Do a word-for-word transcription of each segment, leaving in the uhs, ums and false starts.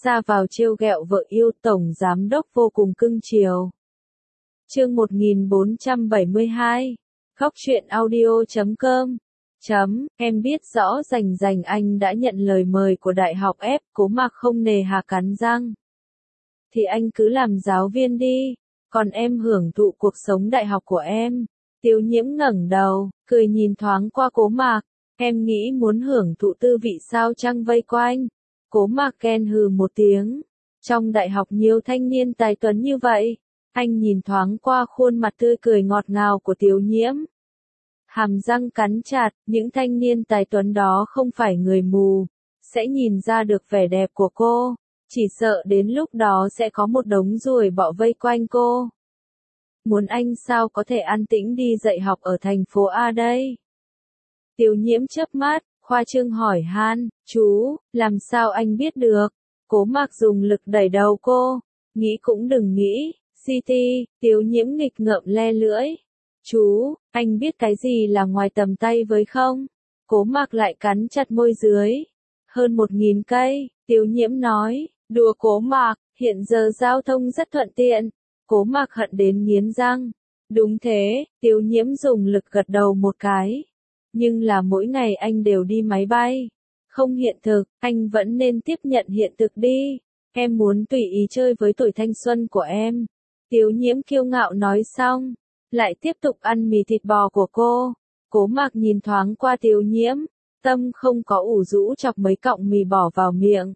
ra vào trêu ghẹo vợ yêu, tổng giám đốc vô cùng cưng chiều. Chương một nghìn bốn trăm bảy mươi hai. Góc truyện audio chấm com. Chấm, em biết rõ rành rành anh đã nhận lời mời của đại học F, Cố Mạc không nề hà cắn răng. Thì anh cứ làm giáo viên đi, còn em hưởng thụ cuộc sống đại học của em. Tiêu Nhiễm ngẩng đầu, cười nhìn thoáng qua Cố Mạc, em nghĩ muốn hưởng thụ tư vị sao chăng vây quanh. Cố Mạc ghen hừ một tiếng, trong đại học nhiều thanh niên tài tuấn như vậy. Anh nhìn thoáng qua khuôn mặt tươi cười ngọt ngào của Tiêu Nhiễm. Hàm răng cắn chặt, những thanh niên tài tuấn đó không phải người mù, sẽ nhìn ra được vẻ đẹp của cô, chỉ sợ đến lúc đó sẽ có một đống ruồi bọ vây quanh cô. Muốn anh sao có thể an tĩnh đi dạy học ở thành phố A đây? Tiêu Nhiễm chớp mắt, khoa trương hỏi han, chú, làm sao anh biết được? Cố Mạc dùng lực đẩy đầu cô, nghĩ cũng đừng nghĩ, City. Tiêu Nhiễm nghịch ngợm le lưỡi. Chú, anh biết cái gì là ngoài tầm tay với không? Cố Mạc lại cắn chặt môi dưới. Hơn một nghìn cây, Tiêu Nhiễm nói, đùa Cố Mạc, hiện giờ giao thông rất thuận tiện. Cố Mạc hận đến nghiến răng. Đúng thế, Tiêu Nhiễm dùng lực gật đầu một cái. Nhưng là mỗi ngày anh đều đi máy bay. Không hiện thực, anh vẫn nên tiếp nhận hiện thực đi. Em muốn tùy ý chơi với tuổi thanh xuân của em. Tiêu Nhiễm kiêu ngạo nói xong, lại tiếp tục ăn mì thịt bò của cô. Cố Mạc nhìn thoáng qua Tiêu Nhiễm, tâm không có ủ rũ chọc mấy cọng mì bỏ vào miệng.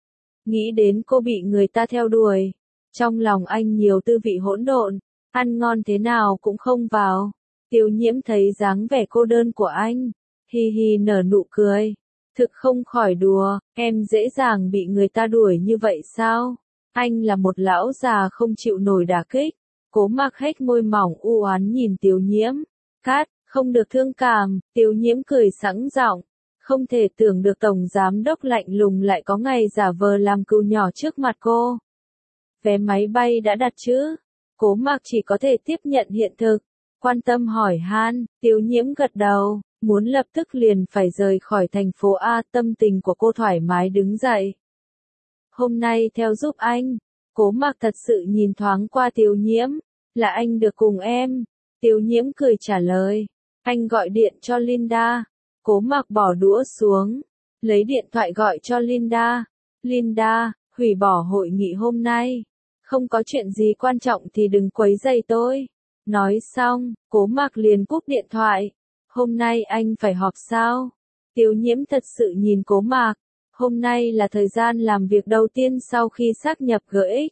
Nghĩ đến cô bị người ta theo đuổi, trong lòng anh nhiều tư vị hỗn độn, ăn ngon thế nào cũng không vào. Tiêu Nhiễm thấy dáng vẻ cô đơn của anh, hi hi nở nụ cười. Thực không khỏi đùa, em dễ dàng bị người ta đuổi như vậy sao? Anh là một lão già không chịu nổi đả kích. Cố Mạc hếch môi mỏng u oán nhìn Tiêu Nhiễm. Cát, không được thương cảm, Tiêu Nhiễm cười sẵn giọng. Không thể tưởng được tổng giám đốc lạnh lùng lại có ngày giả vờ làm cừu nhỏ trước mặt cô. Vé máy bay đã đặt chứ? Cố Mạc chỉ có thể tiếp nhận hiện thực. Quan tâm hỏi han, Tiêu Nhiễm gật đầu, muốn lập tức liền phải rời khỏi thành phố A. Tâm tình của cô thoải mái đứng dậy. Hôm nay theo giúp anh. Cố Mạc thật sự nhìn thoáng qua Tiêu Nhiễm, là anh được cùng em. Tiêu Nhiễm cười trả lời, anh gọi điện cho Linda. Cố Mạc bỏ đũa xuống, lấy điện thoại gọi cho Linda. Linda, hủy bỏ hội nghị hôm nay. Không có chuyện gì quan trọng thì đừng quấy rầy tôi. Nói xong, Cố Mạc liền cúp điện thoại. Hôm nay anh phải họp sao? Tiêu Nhiễm thật sự nhìn Cố Mạc. Hôm nay là thời gian làm việc đầu tiên sau khi xác nhập G X.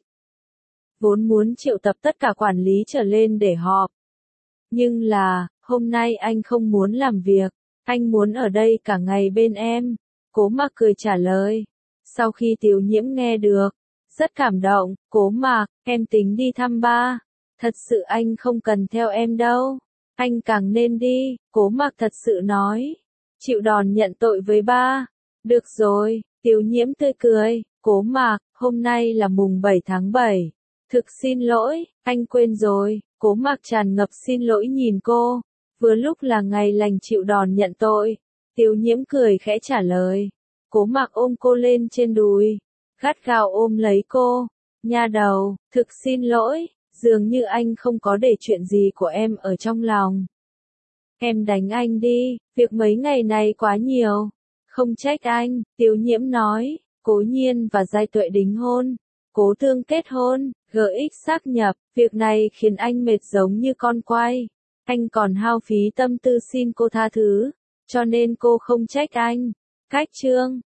Vốn muốn triệu tập tất cả quản lý trở lên để họp. Nhưng là, hôm nay anh không muốn làm việc. Anh muốn ở đây cả ngày bên em. Cố Mạc cười trả lời. Sau khi Tiêu Nhiễm nghe được, rất cảm động. Cố Mạc, em tính đi thăm ba. Thật sự anh không cần theo em đâu. Anh càng nên đi, Cố Mạc thật sự nói. Chịu đòn nhận tội với ba. Được rồi, Tiêu Nhiễm tươi cười. Cố Mạc, hôm nay là mùng bảy tháng bảy. Thực xin lỗi, anh quên rồi. Cố Mạc tràn ngập xin lỗi nhìn cô. Vừa lúc là ngày lành chịu đòn nhận tội. Tiêu Nhiễm cười khẽ trả lời. Cố Mạc ôm cô lên trên đùi, gắt gao ôm lấy cô. Nha đầu, thực xin lỗi, dường như anh không có để chuyện gì của em ở trong lòng. Em đánh anh đi, việc mấy ngày này quá nhiều. Không trách anh, Tiêu Nhiễm nói. Cố Nhiên và Giai Tuệ đính hôn. Cố Thương kết hôn, G X xác nhập, việc này khiến anh mệt giống như con quay. Anh còn hao phí tâm tư xin cô tha thứ, cho nên cô không trách anh. Cách chương.